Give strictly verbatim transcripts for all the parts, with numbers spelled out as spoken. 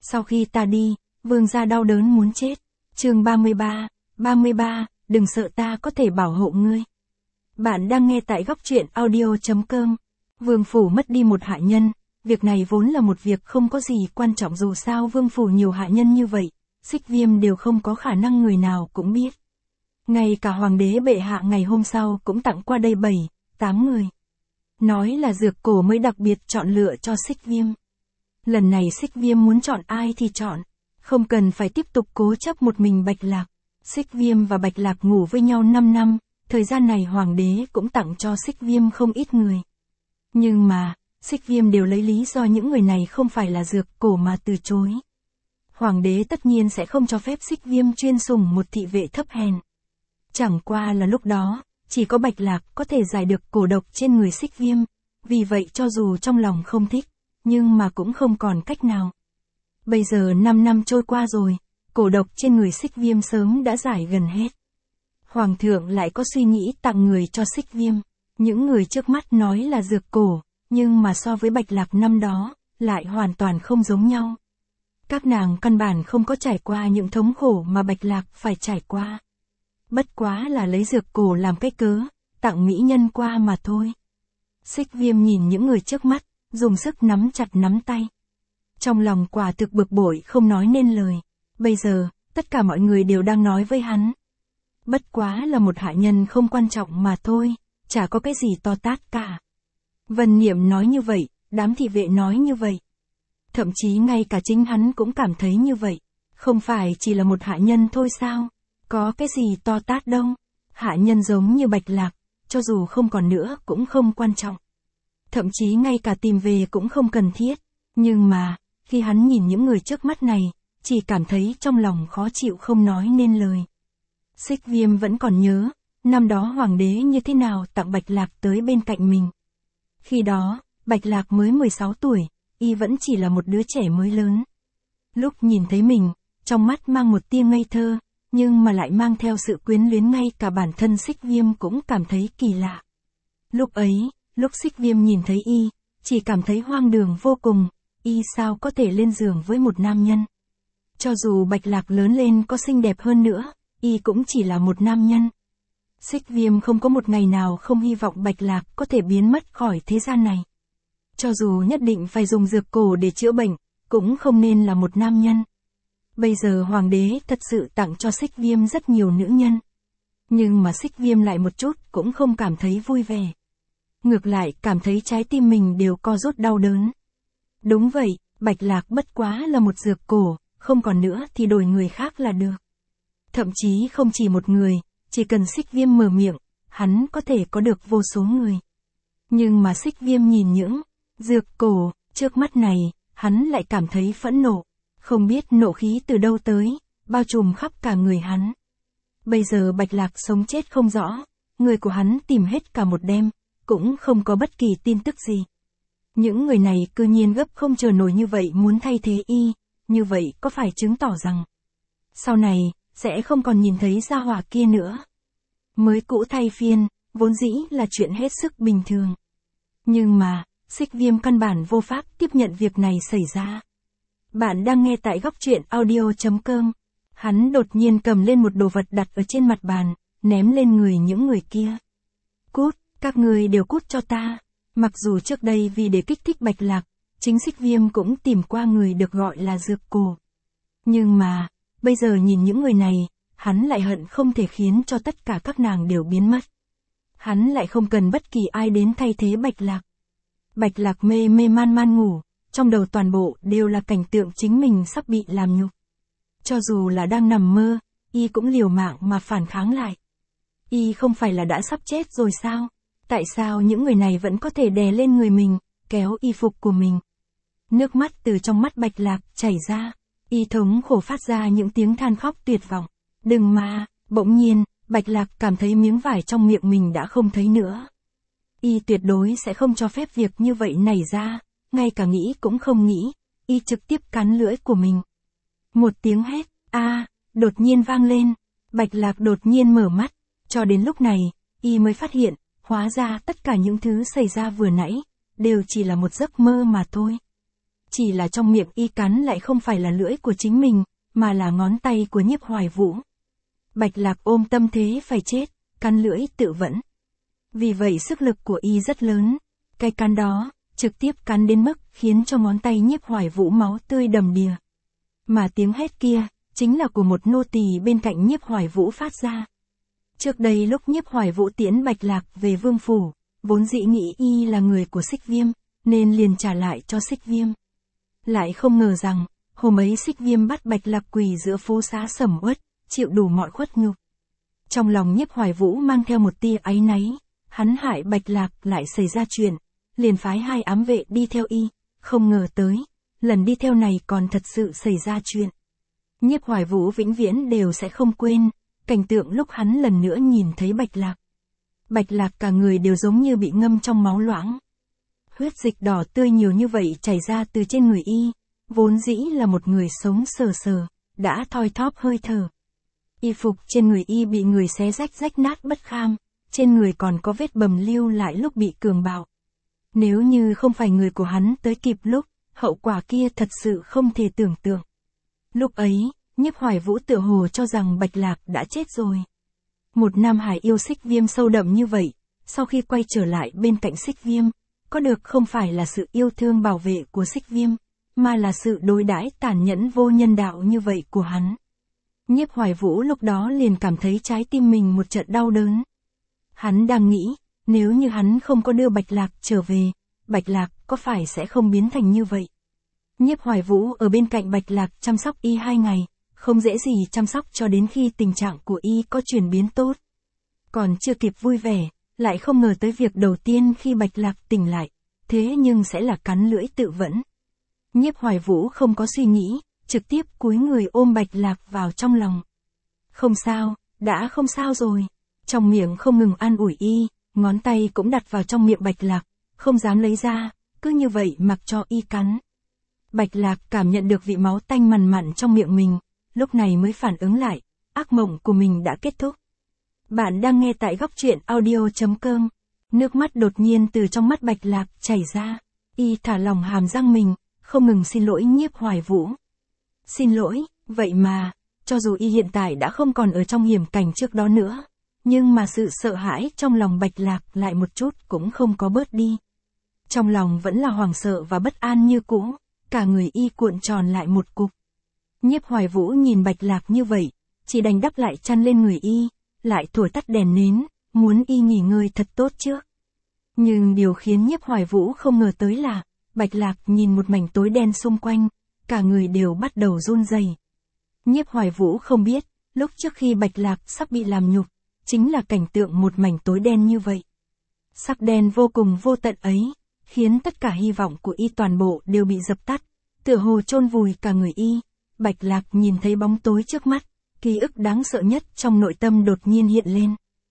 Sau khi ta đi, vương gia đau đớn muốn chết. Chương ba mươi ba, ba mươi ba, đừng sợ ta có thể bảo hộ ngươi. Bạn đang nghe tại góc truyện audio chấm com. Vương phủ mất đi một hạ nhân, việc này vốn là một việc không có gì quan trọng, dù sao vương phủ nhiều hạ nhân như vậy, Xích Viêm đều không có khả năng người nào cũng biết. Ngay cả hoàng đế bệ hạ ngày hôm sau cũng tặng qua đây bảy, tám người. Nói là dược cổ mới đặc biệt chọn lựa cho Xích Viêm. Lần này Xích Viêm muốn chọn ai thì chọn, không cần phải tiếp tục cố chấp một mình Bạch Lạc. Xích Viêm và Bạch Lạc ngủ với nhau năm năm, thời gian này hoàng đế cũng tặng cho Xích Viêm không ít người. Nhưng mà, Xích Viêm đều lấy lý do những người này không phải là dược cổ mà từ chối. Hoàng đế tất nhiên sẽ không cho phép Xích Viêm chuyên sủng một thị vệ thấp hèn. Chẳng qua là lúc đó, chỉ có Bạch Lạc có thể giải được cổ độc trên người Xích Viêm, vì vậy cho dù trong lòng không thích, nhưng mà cũng không còn cách nào. Bây giờ năm năm trôi qua rồi, cổ độc trên người Xích Viêm sớm đã giải gần hết. Hoàng thượng lại có suy nghĩ tặng người cho Xích Viêm. Những người trước mắt nói là dược cổ, nhưng mà so với Bạch Lạc năm đó, lại hoàn toàn không giống nhau. Các nàng căn bản không có trải qua những thống khổ mà Bạch Lạc phải trải qua. Bất quá là lấy dược cổ làm cái cớ, tặng mỹ nhân qua mà thôi. Xích Viêm nhìn những người trước mắt, dùng sức nắm chặt nắm tay. Trong lòng quả thực bực bội không nói nên lời. Bây giờ, tất cả mọi người đều đang nói với hắn. Bất quá là một hạ nhân không quan trọng mà thôi, chả có cái gì to tát cả. Vân Niệm nói như vậy, đám thị vệ nói như vậy. Thậm chí ngay cả chính hắn cũng cảm thấy như vậy. Không phải chỉ là một hạ nhân thôi sao? Có cái gì to tát đâu. Hạ nhân giống như Bạch Lạc, cho dù không còn nữa cũng không quan trọng. Thậm chí ngay cả tìm về cũng không cần thiết. Nhưng mà, khi hắn nhìn những người trước mắt này, chỉ cảm thấy trong lòng khó chịu không nói nên lời. Xích Viêm vẫn còn nhớ, năm đó hoàng đế như thế nào tặng Bạch Lạc tới bên cạnh mình. Khi đó, Bạch Lạc mới mười sáu tuổi, y vẫn chỉ là một đứa trẻ mới lớn. Lúc nhìn thấy mình, trong mắt mang một tia ngây thơ, nhưng mà lại mang theo sự quyến luyến, ngay cả bản thân Xích Viêm cũng cảm thấy kỳ lạ. Lúc ấy, lúc Xích Viêm nhìn thấy y, chỉ cảm thấy hoang đường vô cùng, y sao có thể lên giường với một nam nhân. Cho dù Bạch Lạc lớn lên có xinh đẹp hơn nữa, y cũng chỉ là một nam nhân. Xích Viêm không có một ngày nào không hy vọng Bạch Lạc có thể biến mất khỏi thế gian này. Cho dù nhất định phải dùng dược cổ để chữa bệnh, cũng không nên là một nam nhân. Bây giờ hoàng đế thật sự tặng cho Xích Viêm rất nhiều nữ nhân. Nhưng mà Xích Viêm lại một chút cũng không cảm thấy vui vẻ. Ngược lại cảm thấy trái tim mình đều co rút đau đớn. Đúng vậy, Bạch Lạc bất quá là một dược cổ, không còn nữa thì đổi người khác là được. Thậm chí không chỉ một người, chỉ cần Xích Viêm mở miệng, hắn có thể có được vô số người. Nhưng mà Xích Viêm nhìn những dược cổ trước mắt này, hắn lại cảm thấy phẫn nộ. Không biết nộ khí từ đâu tới, bao trùm khắp cả người hắn. Bây giờ Bạch Lạc sống chết không rõ, người của hắn tìm hết cả một đêm, cũng không có bất kỳ tin tức gì. Những người này cư nhiên gấp không chờ nổi như vậy muốn thay thế y, như vậy có phải chứng tỏ rằng sau này, sẽ không còn nhìn thấy gia hỏa kia nữa. Mới cũ thay phiên, vốn dĩ là chuyện hết sức bình thường. Nhưng mà, Xích Viêm căn bản vô pháp tiếp nhận việc này xảy ra. Bạn đang nghe tại góc truyện audio chấm com. Hắn đột nhiên cầm lên một đồ vật đặt ở trên mặt bàn, ném lên người những người kia. Cút, các người đều cút cho ta. Mặc dù trước đây vì để kích thích Bạch Lạc, chính Xích Viêm cũng tìm qua người được gọi là dược cổ. Nhưng mà, bây giờ nhìn những người này, hắn lại hận không thể khiến cho tất cả các nàng đều biến mất. Hắn lại không cần bất kỳ ai đến thay thế Bạch Lạc. Bạch Lạc mê mê man man ngủ, trong đầu toàn bộ đều là cảnh tượng chính mình sắp bị làm nhục. Cho dù là đang nằm mơ, y cũng liều mạng mà phản kháng lại. Y không phải là đã sắp chết rồi sao? Tại sao những người này vẫn có thể đè lên người mình, kéo y phục của mình? Nước mắt từ trong mắt Bạch Lạc chảy ra, y thống khổ phát ra những tiếng than khóc tuyệt vọng. Đừng mà, bỗng nhiên, Bạch Lạc cảm thấy miếng vải trong miệng mình đã không thấy nữa. Y tuyệt đối sẽ không cho phép việc như vậy nảy ra, ngay cả nghĩ cũng không nghĩ, y trực tiếp cắn lưỡi của mình. Một tiếng hét, a, đột nhiên vang lên, Bạch Lạc đột nhiên mở mắt, cho đến lúc này, y mới phát hiện, hóa ra tất cả những thứ xảy ra vừa nãy, đều chỉ là một giấc mơ mà thôi. chỉ là trong miệng y cắn lại không phải là lưỡi của chính mình, mà là ngón tay của Nhiếp Hoài Vũ. Bạch Lạc ôm tâm thế phải chết, cắn lưỡi tự vẫn. Vì vậy sức lực của y rất lớn, cái cắn đó, trực tiếp cắn đến mức khiến cho ngón tay Nhiếp Hoài Vũ máu tươi đầm đìa. Mà tiếng hét kia, chính là của một nô tỳ bên cạnh Nhiếp Hoài Vũ phát ra. Trước đây lúc Nhiếp Hoài Vũ tiễn Bạch Lạc về vương phủ, vốn dĩ nghĩ y là người của Xích Viêm, nên liền trả lại cho Xích Viêm. Lại không ngờ rằng, hôm ấy Xích Viêm bắt Bạch Lạc quỳ giữa phố xá sầm uất, chịu đủ mọi khuất nhục. Trong lòng Nhiếp Hoài Vũ mang theo một tia áy náy, hắn hại Bạch Lạc lại xảy ra chuyện, liền phái hai ám vệ đi theo y, không ngờ tới, lần đi theo này còn thật sự xảy ra chuyện. Nhiếp Hoài Vũ vĩnh viễn đều sẽ không quên, cảnh tượng lúc hắn lần nữa nhìn thấy Bạch Lạc. Bạch Lạc cả người đều giống như bị ngâm trong máu loãng. Huyết dịch đỏ tươi nhiều như vậy chảy ra từ trên người y, vốn dĩ là một người sống sờ sờ, đã thoi thóp hơi thở. Y phục trên người y bị người xé rách rách nát bất kham, trên người còn có vết bầm lưu lại lúc bị cường bạo. Nếu như không phải người của hắn tới kịp lúc, hậu quả kia thật sự không thể tưởng tượng. Lúc ấy, Nhiếp Hoài Vũ tựa hồ cho rằng Bạch Lạc đã chết rồi. Một nam hải yêu Xích Viêm sâu đậm như vậy, sau khi quay trở lại bên cạnh Xích Viêm, có được không phải là sự yêu thương bảo vệ của Xích Viêm, mà là sự đối đãi tàn nhẫn vô nhân đạo như vậy của hắn. Nhiếp Hoài Vũ lúc đó liền cảm thấy trái tim mình một trận đau đớn. Hắn đang nghĩ, nếu như hắn không có đưa Bạch Lạc trở về, Bạch Lạc có phải sẽ không biến thành như vậy. Nhiếp Hoài Vũ ở bên cạnh Bạch Lạc chăm sóc y hai ngày, không dễ gì chăm sóc cho đến khi tình trạng của y có chuyển biến tốt. Còn chưa kịp vui vẻ, lại không ngờ tới việc đầu tiên khi Bạch Lạc tỉnh lại, thế nhưng sẽ là cắn lưỡi tự vẫn. Nhiếp Hoài Vũ không có suy nghĩ, trực tiếp cúi người ôm Bạch Lạc vào trong lòng. Không sao, đã không sao rồi. Trong miệng không ngừng an ủi y, ngón tay cũng đặt vào trong miệng Bạch Lạc, không dám lấy ra, cứ như vậy mặc cho y cắn. Bạch Lạc cảm nhận được vị máu tanh mằn mặn trong miệng mình, lúc này mới phản ứng lại, ác mộng của mình đã kết thúc. Bạn đang nghe tại góc truyện audio chấm com. Nước mắt đột nhiên từ trong mắt Bạch Lạc chảy ra, y thả lỏng hàm răng mình, không ngừng xin lỗi Nhiếp Hoài Vũ. Xin lỗi, vậy mà, cho dù y hiện tại đã không còn ở trong hiểm cảnh trước đó nữa, nhưng mà sự sợ hãi trong lòng Bạch Lạc lại một chút cũng không có bớt đi. Trong lòng vẫn là hoảng sợ và bất an như cũ, cả người y cuộn tròn lại một cục. Nhiếp Hoài Vũ nhìn Bạch Lạc như vậy, chỉ đành đắp lại chăn lên người y, lại thổi tắt đèn nến, muốn y nghỉ ngơi thật tốt trước. Nhưng điều khiến Nhiếp Hoài Vũ không ngờ tới là, Bạch Lạc nhìn một mảnh tối đen xung quanh, cả người đều bắt đầu run rẩy. Nhiếp Hoài Vũ không biết, lúc trước khi Bạch Lạc sắp bị làm nhục, chính là cảnh tượng một mảnh tối đen như vậy. Sắc đen vô cùng vô tận ấy, khiến tất cả hy vọng của y toàn bộ đều bị dập tắt, tựa hồ chôn vùi cả người y. Bạch Lạc nhìn thấy bóng tối trước mắt, ký ức đáng sợ nhất trong nội tâm đột nhiên hiện lên.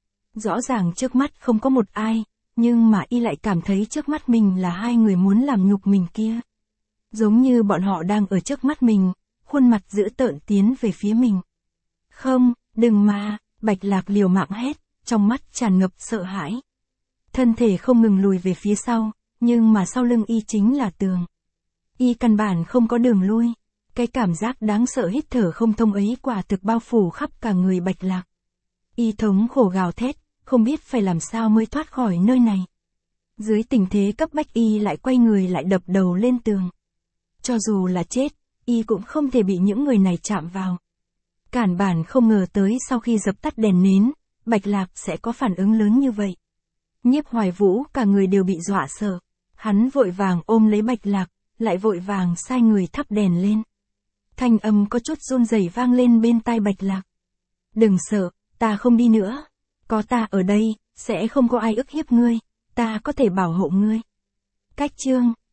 Rõ ràng trước mắt không có một ai, nhưng mà y lại cảm thấy trước mắt mình là hai người muốn làm nhục mình kia. Giống như bọn họ đang ở trước mắt mình, khuôn mặt dữ tợn tiến về phía mình. Không, đừng mà, Bạch Lạc liều mạng hét, trong mắt tràn ngập sợ hãi. Thân thể không ngừng lùi về phía sau, nhưng mà sau lưng y chính là tường. Y căn bản không có đường lui. Cái cảm giác đáng sợ hít thở không thông ấy quả thực bao phủ khắp cả người Bạch Lạc. Y thống khổ gào thét, không biết phải làm sao mới thoát khỏi nơi này. Dưới tình thế cấp bách y lại quay người lại đập đầu lên tường. Cho dù là chết, y cũng không thể bị những người này chạm vào. Cản bản không ngờ tới sau khi dập tắt đèn nến, Bạch Lạc sẽ có phản ứng lớn như vậy. Nhiếp Hoài Vũ cả người đều bị dọa sợ. Hắn vội vàng ôm lấy Bạch Lạc, lại vội vàng sai người thắp đèn lên. Thanh âm có chút run rẩy vang lên bên tai Bạch Lạc. Đừng sợ, ta không đi nữa. Có ta ở đây, sẽ không có ai ức hiếp ngươi, ta có thể bảo hộ ngươi. Cách chương